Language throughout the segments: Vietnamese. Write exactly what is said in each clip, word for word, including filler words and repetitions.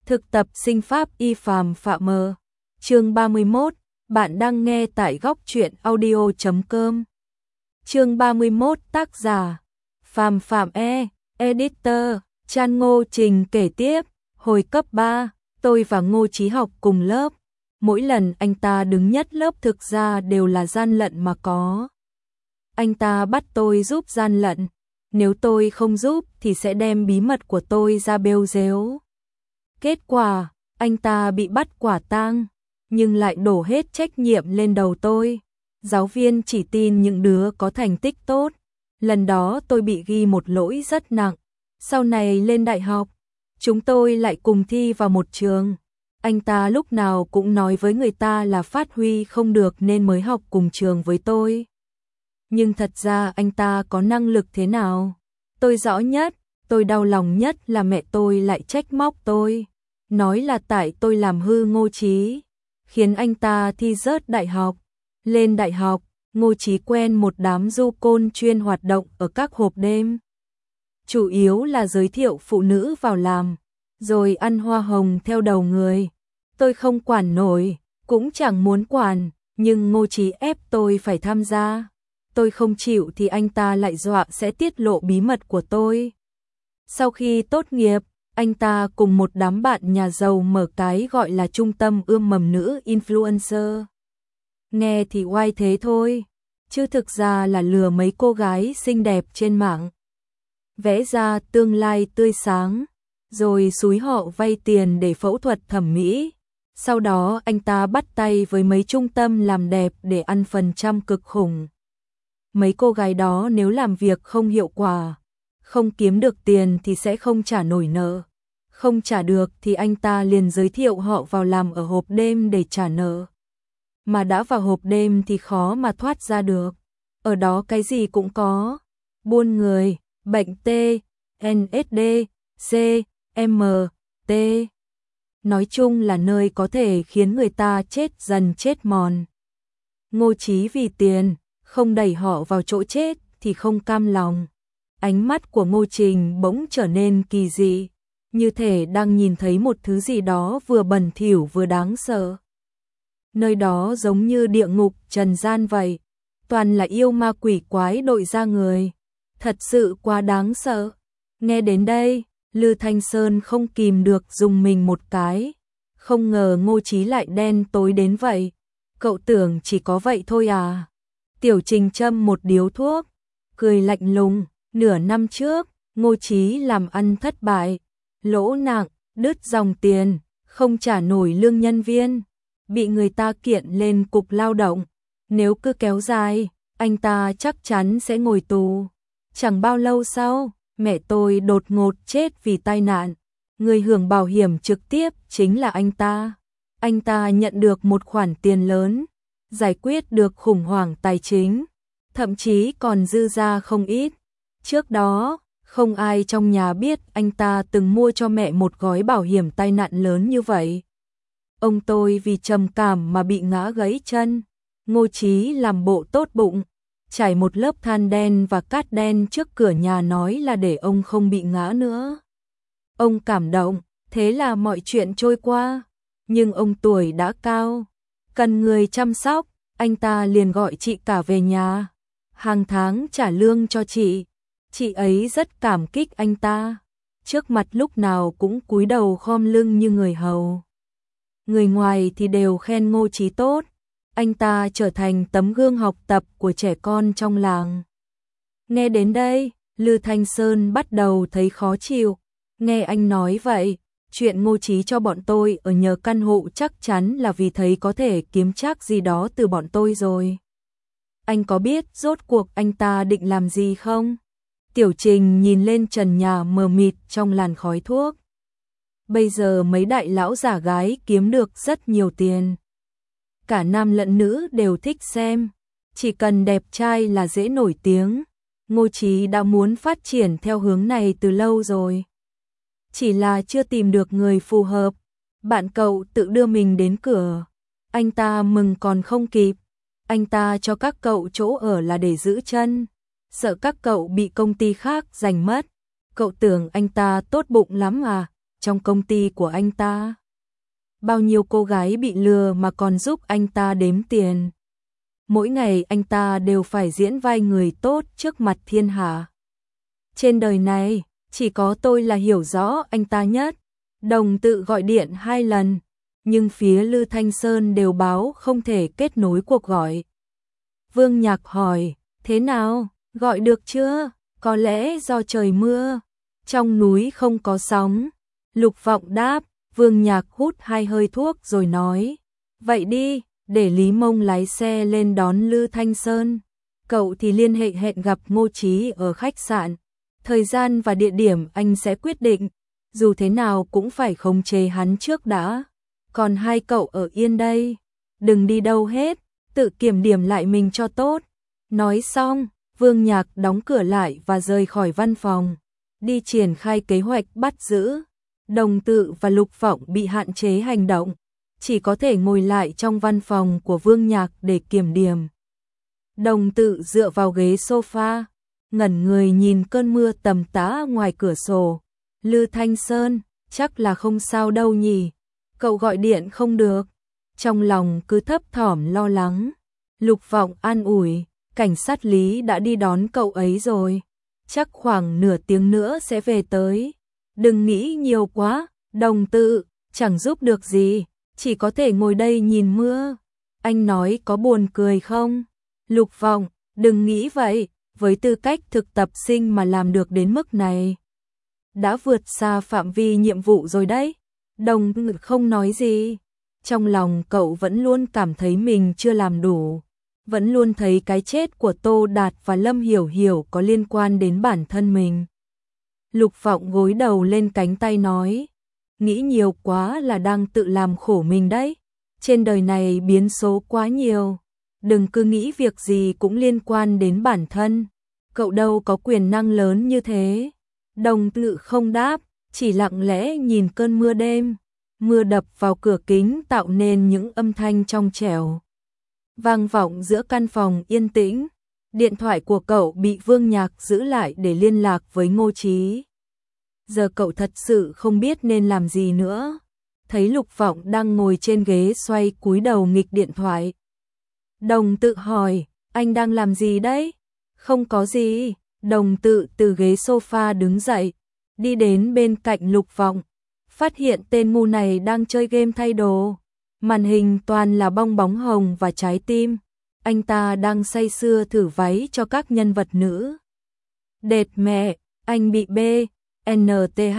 Thực tập sinh pháp y Phàm Phạm mờ. Chương ba mươi mốt, bạn đang nghe tại góc truyện audio chấm com. Chương ba mươi mốt, tác giả Phàm Phạm E, editor Chan Ngô Trình kể tiếp, hồi cấp ba, tôi và Ngô Chí học cùng lớp. Mỗi lần anh ta đứng nhất lớp thực ra đều là gian lận mà có. Anh ta bắt tôi giúp gian lận, nếu tôi không giúp thì sẽ đem bí mật của tôi ra bêu rếu. Kết quả, anh ta bị bắt quả tang, nhưng lại đổ hết trách nhiệm lên đầu tôi. Giáo viên chỉ tin những đứa có thành tích tốt. Lần đó tôi bị ghi một lỗi rất nặng. Sau này lên đại học, chúng tôi lại cùng thi vào một trường. Anh ta lúc nào cũng nói với người ta là phát huy không được nên mới học cùng trường với tôi. Nhưng thật ra anh ta có năng lực thế nào? Tôi rõ nhất, tôi đau lòng nhất là mẹ tôi lại trách móc tôi. Nói là tại tôi làm hư Ngô Chí, khiến anh ta thi rớt đại học. Lên đại học, Ngô Chí quen một đám du côn chuyên hoạt động ở các hộp đêm. Chủ yếu là giới thiệu phụ nữ vào làm, rồi ăn hoa hồng theo đầu người. Tôi không quản nổi, cũng chẳng muốn quản, nhưng Ngô Chí ép tôi phải tham gia. Tôi không chịu thì anh ta lại dọa sẽ tiết lộ bí mật của tôi. Sau khi tốt nghiệp, anh ta cùng một đám bạn nhà giàu mở cái gọi là trung tâm ươm mầm nữ influencer. Nghe thì oai thế thôi, chứ thực ra là lừa mấy cô gái xinh đẹp trên mạng. Vẽ ra tương lai tươi sáng, rồi xúi họ vay tiền để phẫu thuật thẩm mỹ. Sau đó anh ta bắt tay với mấy trung tâm làm đẹp để ăn phần trăm cực khủng. Mấy cô gái đó nếu làm việc không hiệu quả, không kiếm được tiền thì sẽ không trả nổi nợ. Không trả được thì anh ta liền giới thiệu họ vào làm ở hộp đêm để trả nợ. Mà đã vào hộp đêm thì khó mà thoát ra được. Ở đó cái gì cũng có. Buôn người, bệnh T, en ét đê, C, M, T. Nói chung là nơi có thể khiến người ta chết dần chết mòn. Ngô Chí vì tiền, không đẩy họ vào chỗ chết thì không cam lòng. Ánh mắt của Ngô Trình bỗng trở nên kỳ dị, như thể đang nhìn thấy một thứ gì đó vừa bẩn thỉu vừa đáng sợ. Nơi đó giống như địa ngục trần gian vậy, toàn là yêu ma quỷ quái đội ra người. Thật sự quá đáng sợ. Nghe đến đây, Lư Thanh Sơn không kìm được rùng mình một cái. Không ngờ Ngô Chí lại đen tối đến vậy. Cậu tưởng chỉ có vậy thôi à? Tiểu Trình châm một điếu thuốc, cười lạnh lùng. Nửa năm trước, Ngô Chí làm ăn thất bại, lỗ nặng, đứt dòng tiền, không trả nổi lương nhân viên, bị người ta kiện lên cục lao động. Nếu cứ kéo dài, anh ta chắc chắn sẽ ngồi tù. Chẳng bao lâu sau, mẹ tôi đột ngột chết vì tai nạn. Người hưởng bảo hiểm trực tiếp chính là anh ta. Anh ta nhận được một khoản tiền lớn, giải quyết được khủng hoảng tài chính, thậm chí còn dư ra không ít. Trước đó, không ai trong nhà biết anh ta từng mua cho mẹ một gói bảo hiểm tai nạn lớn như vậy. Ông tôi vì trầm cảm mà bị ngã gãy chân. Ngô Chí làm bộ tốt bụng, trải một lớp than đen và cát đen trước cửa nhà nói là để ông không bị ngã nữa. Ông cảm động, thế là mọi chuyện trôi qua. Nhưng ông tuổi đã cao, cần người chăm sóc, anh ta liền gọi chị cả về nhà. Hàng tháng trả lương cho chị. Chị ấy rất cảm kích anh ta, trước mặt lúc nào cũng cúi đầu khom lưng như người hầu. Người ngoài thì đều khen Ngô Chí tốt, anh ta trở thành tấm gương học tập của trẻ con trong làng. Nghe đến đây, Lư Thanh Sơn bắt đầu thấy khó chịu. Nghe anh nói vậy, chuyện Ngô Chí cho bọn tôi ở nhờ căn hộ chắc chắn là vì thấy có thể kiếm trác gì đó từ bọn tôi rồi. Anh có biết rốt cuộc anh ta định làm gì không? Tiểu Trình nhìn lên trần nhà mờ mịt trong làn khói thuốc. Bây giờ mấy đại lão giả gái kiếm được rất nhiều tiền. Cả nam lẫn nữ đều thích xem. Chỉ cần đẹp trai là dễ nổi tiếng. Ngô Chí đã muốn phát triển theo hướng này từ lâu rồi. Chỉ là chưa tìm được người phù hợp. Bạn cậu tự đưa mình đến cửa. Anh ta mừng còn không kịp. Anh ta cho các cậu chỗ ở là để giữ chân. Sợ các cậu bị công ty khác giành mất. Cậu tưởng anh ta tốt bụng lắm à? trong công ty của anh ta. Bao nhiêu cô gái bị lừa mà còn giúp anh ta đếm tiền. Mỗi ngày anh ta đều phải diễn vai người tốt trước mặt thiên hạ. Trên đời này, chỉ có tôi là hiểu rõ anh ta nhất. Đồng Tự gọi điện hai lần, nhưng phía Lư Thanh Sơn đều báo không thể kết nối cuộc gọi. Vương Nhạc hỏi, thế nào, gọi được chưa? Có lẽ do trời mưa, trong núi không có sóng. Lục Vọng đáp. Vương Nhạc hút hai hơi thuốc rồi nói, vậy đi, để Lý Mông lái xe lên đón Lư Thanh Sơn. Cậu thì liên hệ hẹn gặp Ngô Chí ở khách sạn. Thời gian và địa điểm anh sẽ quyết định, dù thế nào cũng phải khống chế hắn trước đã. Còn hai cậu ở yên đây, đừng đi đâu hết, tự kiểm điểm lại mình cho tốt. Nói xong, Vương Nhạc đóng cửa lại và rời khỏi văn phòng, đi triển khai kế hoạch bắt giữ. Đồng Tự và Lục Vọng bị hạn chế hành động, chỉ có thể ngồi lại trong văn phòng của Vương Nhạc để kiểm điểm. Đồng Tự dựa vào ghế sofa, ngẩn người nhìn cơn mưa tầm tã ngoài cửa sổ. Lư Thanh Sơn, chắc là không sao đâu nhỉ, cậu gọi điện không được. Trong lòng cứ thấp thỏm lo lắng. Lục Vọng an ủi, cảnh sát Lý đã đi đón cậu ấy rồi, chắc khoảng nửa tiếng nữa sẽ về tới. Đừng nghĩ nhiều quá, Đồng Tự, chẳng giúp được gì, chỉ có thể ngồi đây nhìn mưa. Anh nói có buồn cười không? Lục Vọng, đừng nghĩ vậy, với tư cách thực tập sinh mà làm được đến mức này. Đã vượt xa phạm vi nhiệm vụ rồi đấy. Đồng Tự không nói gì. Trong lòng cậu vẫn luôn cảm thấy mình chưa làm đủ. Vẫn luôn thấy cái chết của Tô Đạt và Lâm Hiểu Hiểu có liên quan đến bản thân mình. Lục Vọng gối đầu lên cánh tay nói, nghĩ nhiều quá là đang tự làm khổ mình đấy. Trên đời này biến số quá nhiều, đừng cứ nghĩ việc gì cũng liên quan đến bản thân. Cậu đâu có quyền năng lớn như thế. Đồng Tự không đáp, chỉ lặng lẽ nhìn cơn mưa đêm. Mưa đập vào cửa kính tạo nên những âm thanh trong trẻo, vang vọng giữa căn phòng yên tĩnh. Điện thoại của cậu bị Vương Nhạc giữ lại để liên lạc với Ngô Chí. Giờ cậu thật sự không biết nên làm gì nữa. Thấy Lục Vọng đang ngồi trên ghế xoay cúi đầu nghịch điện thoại. Đồng Tự hỏi, anh đang làm gì đấy? Không có gì. Đồng Tự từ ghế sofa đứng dậy, đi đến bên cạnh Lục Vọng, phát hiện tên ngu này đang chơi game thay đồ. Màn hình toàn là bong bóng hồng và trái tim. Anh ta đang say sưa thử váy cho các nhân vật nữ. Đệt mẹ, anh bị B, N T H.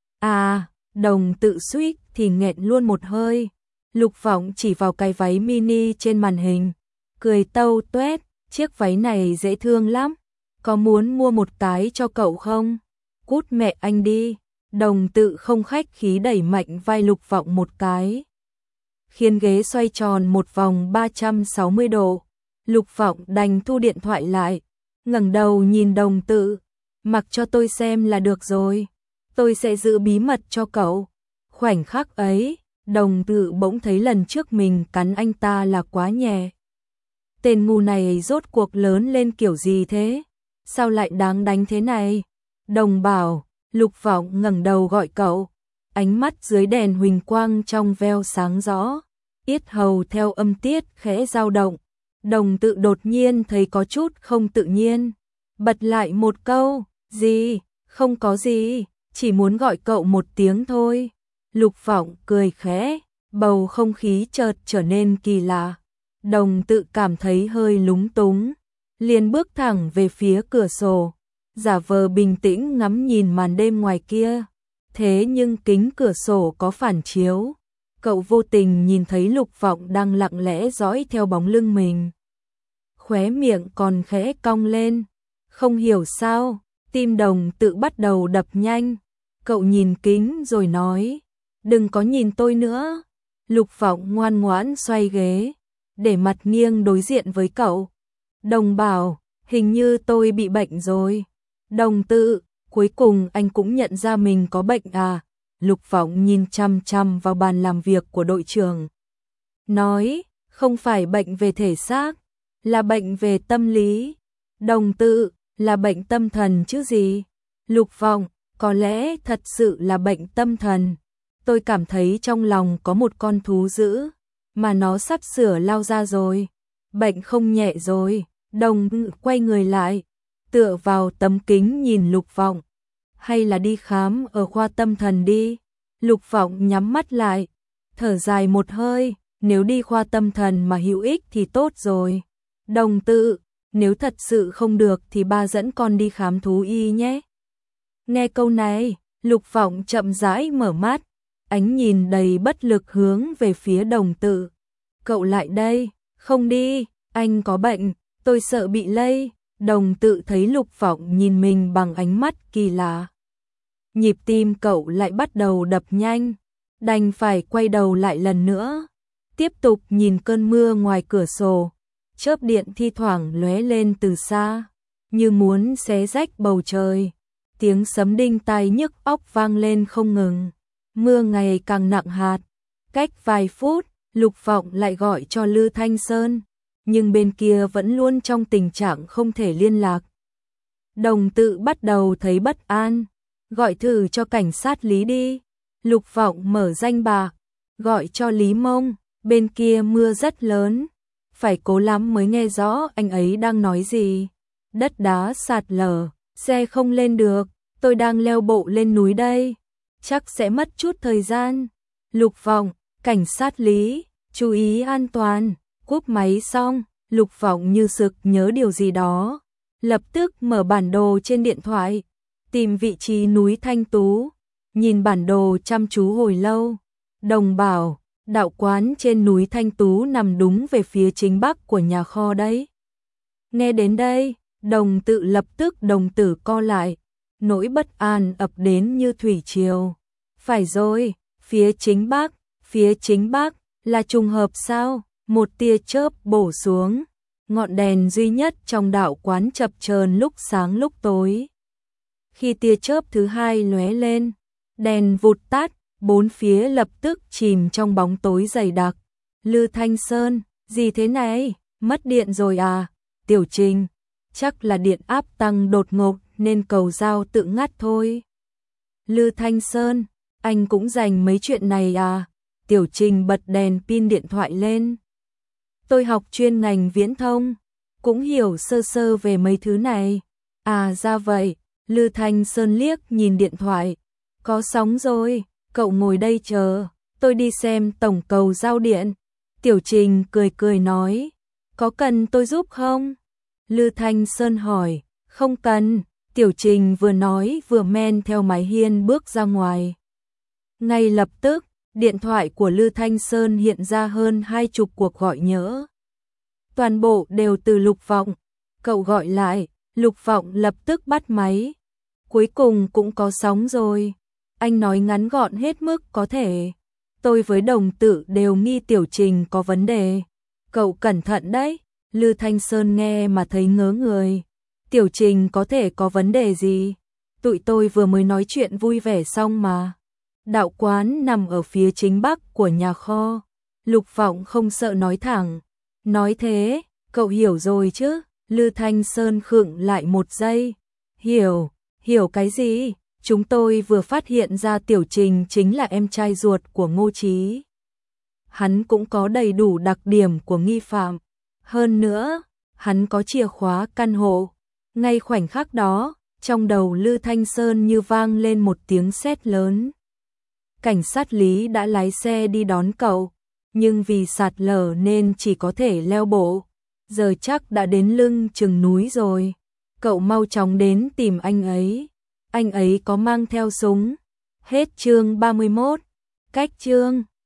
À, Đồng Tự suýt thì nghẹn luôn một hơi. Lục Vọng chỉ vào cái váy mini trên màn hình, cười tâu tuét, chiếc váy này dễ thương lắm. Có muốn mua một cái cho cậu không? Cút mẹ anh đi. Đồng Tự không khách khí đẩy mạnh vai Lục Vọng một cái, khiến ghế xoay tròn một vòng ba trăm sáu mươi độ. Lục Vọng đành thu điện thoại lại, ngẩng đầu nhìn Đồng Tự, mặc cho tôi xem là được rồi, tôi sẽ giữ bí mật cho cậu. Khoảnh khắc ấy, Đồng Tự bỗng thấy lần trước mình cắn anh ta là quá nhẹ. Tên ngu này rốt cuộc lớn lên kiểu gì thế? Sao lại đáng đánh thế này? Đồng Bảo. Lục Vọng ngẩng đầu gọi cậu, ánh mắt dưới đèn huỳnh quang trong veo sáng rõ, yết hầu theo âm tiết khẽ dao động. Đồng Tự đột nhiên thấy có chút không tự nhiên, bật lại một câu, gì, không có gì, chỉ muốn gọi cậu một tiếng thôi. Lục Vọng cười khẽ, bầu không khí chợt trở nên kỳ lạ. Đồng Tự cảm thấy hơi lúng túng, liền bước thẳng về phía cửa sổ, giả vờ bình tĩnh ngắm nhìn màn đêm ngoài kia. Thế nhưng kính cửa sổ có phản chiếu, cậu vô tình nhìn thấy Lục Vọng đang lặng lẽ dõi theo bóng lưng mình. Khóe miệng còn khẽ cong lên, không hiểu sao, tim Đồng Tự bắt đầu đập nhanh. Cậu nhìn kính rồi nói, đừng có nhìn tôi nữa. Lục Vọng ngoan ngoãn xoay ghế, để mặt nghiêng đối diện với cậu. Đồng Bảo, hình như tôi bị bệnh rồi. Đồng Tự, cuối cùng anh cũng nhận ra mình có bệnh à? Lục Vọng nhìn chăm chăm vào bàn làm việc của đội trưởng, nói, không phải bệnh về thể xác, là bệnh về tâm lý. Đồng Tự, là bệnh tâm thần chứ gì? Lục Vọng, có lẽ thật sự là bệnh tâm thần. Tôi cảm thấy trong lòng có một con thú dữ, mà nó sắp sửa lao ra rồi. Bệnh không nhẹ rồi. Đồng quay người lại, tựa vào tấm kính nhìn Lục Vọng. Hay là đi khám ở khoa tâm thần đi. Lục Vọng nhắm mắt lại, thở dài một hơi, nếu đi khoa tâm thần mà hữu ích thì tốt rồi. Đồng tự, nếu thật sự không được thì ba dẫn con đi khám thú y nhé. Nghe câu này, Lục Vọng chậm rãi mở mắt, ánh nhìn đầy bất lực hướng về phía Đồng tự. Cậu lại đây, không đi, anh có bệnh, tôi sợ bị lây. Đồng tự thấy Lục Vọng nhìn mình bằng ánh mắt kỳ lạ. Nhịp tim cậu lại bắt đầu đập nhanh, đành phải quay đầu lại lần nữa, tiếp tục nhìn cơn mưa ngoài cửa sổ. Chớp điện thi thoảng lóe lên từ xa, như muốn xé rách bầu trời. Tiếng sấm đinh tai nhức óc vang lên không ngừng. Mưa ngày càng nặng hạt. Cách vài phút, Lục Vọng lại gọi cho Lư Thanh Sơn, nhưng bên kia vẫn luôn trong tình trạng không thể liên lạc. Đồng tự bắt đầu thấy bất an, gọi thử cho cảnh sát Lý đi. Lục Vọng mở danh bạ, gọi cho Lý Mông, bên kia mưa rất lớn, phải cố lắm mới nghe rõ anh ấy đang nói gì. Đất đá sạt lở, xe không lên được, tôi đang leo bộ lên núi đây, chắc sẽ mất chút thời gian. Lục Vọng, cảnh sát Lý, chú ý an toàn. Cúp máy xong, Lục Vọng như sực nhớ điều gì đó, lập tức mở bản đồ trên điện thoại, tìm vị trí núi Thanh Tú, nhìn bản đồ chăm chú hồi lâu. Đồng bảo, đạo quán trên núi Thanh Tú nằm đúng về phía chính bắc của nhà kho đấy. Nghe đến đây, Đồng tự lập tức đồng tử co lại, nỗi bất an ập đến như thủy triều. Phải rồi, phía chính bắc, phía chính bắc, là trùng hợp sao? Một tia chớp bổ xuống, ngọn đèn duy nhất trong đạo quán chập chờn lúc sáng lúc tối. Khi tia chớp thứ hai lóe lên, đèn vụt tắt, bốn phía lập tức chìm trong bóng tối dày đặc. Lư Thanh Sơn, gì thế này? Mất điện rồi à? Tiểu Trình, chắc là điện áp tăng đột ngột nên cầu dao tự ngắt thôi. Lư Thanh Sơn, anh cũng dành mấy chuyện này à? Tiểu Trình bật đèn pin điện thoại lên. Tôi học chuyên ngành viễn thông, cũng hiểu sơ sơ về mấy thứ này. À ra vậy, Lư Thanh Sơn liếc nhìn điện thoại. Có sóng rồi, cậu ngồi đây chờ, tôi đi xem tổng cầu giao điện. Tiểu Trình cười cười nói, có cần tôi giúp không? Lư Thanh Sơn hỏi, không cần. Tiểu Trình vừa nói vừa men theo mái hiên bước ra ngoài. Ngay lập tức, điện thoại của Lư Thanh Sơn hiện ra hơn hai chục cuộc gọi nhỡ. Toàn bộ đều từ Lục Vọng. Cậu gọi lại, Lục Vọng lập tức bắt máy. Cuối cùng cũng có sóng rồi. Anh nói ngắn gọn hết mức có thể. Tôi với Đồng tự đều nghi Tiểu Trình có vấn đề. Cậu cẩn thận đấy. Lư Thanh Sơn nghe mà thấy ngớ người. Tiểu Trình có thể có vấn đề gì? Tụi tôi vừa mới nói chuyện vui vẻ xong mà. Đạo quán nằm ở phía chính bắc của nhà kho. Lục Vọng không sợ nói thẳng. Nói thế, cậu hiểu rồi chứ? Lư Thanh Sơn khựng lại một giây. Hiểu, hiểu cái gì? Chúng tôi vừa phát hiện ra Tiểu Trình chính là em trai ruột của Ngô Chí. Hắn cũng có đầy đủ đặc điểm của nghi phạm. Hơn nữa, hắn có chìa khóa căn hộ. Ngay khoảnh khắc đó, trong đầu Lư Thanh Sơn như vang lên một tiếng sét lớn. Cảnh sát Lý đã lái xe đi đón cậu, nhưng vì sạt lở nên chỉ có thể leo bộ. Giờ chắc đã đến lưng chừng núi rồi. Cậu mau chóng đến tìm anh ấy. Anh ấy có mang theo súng. Hết chương ba mươi mốt. Cách chương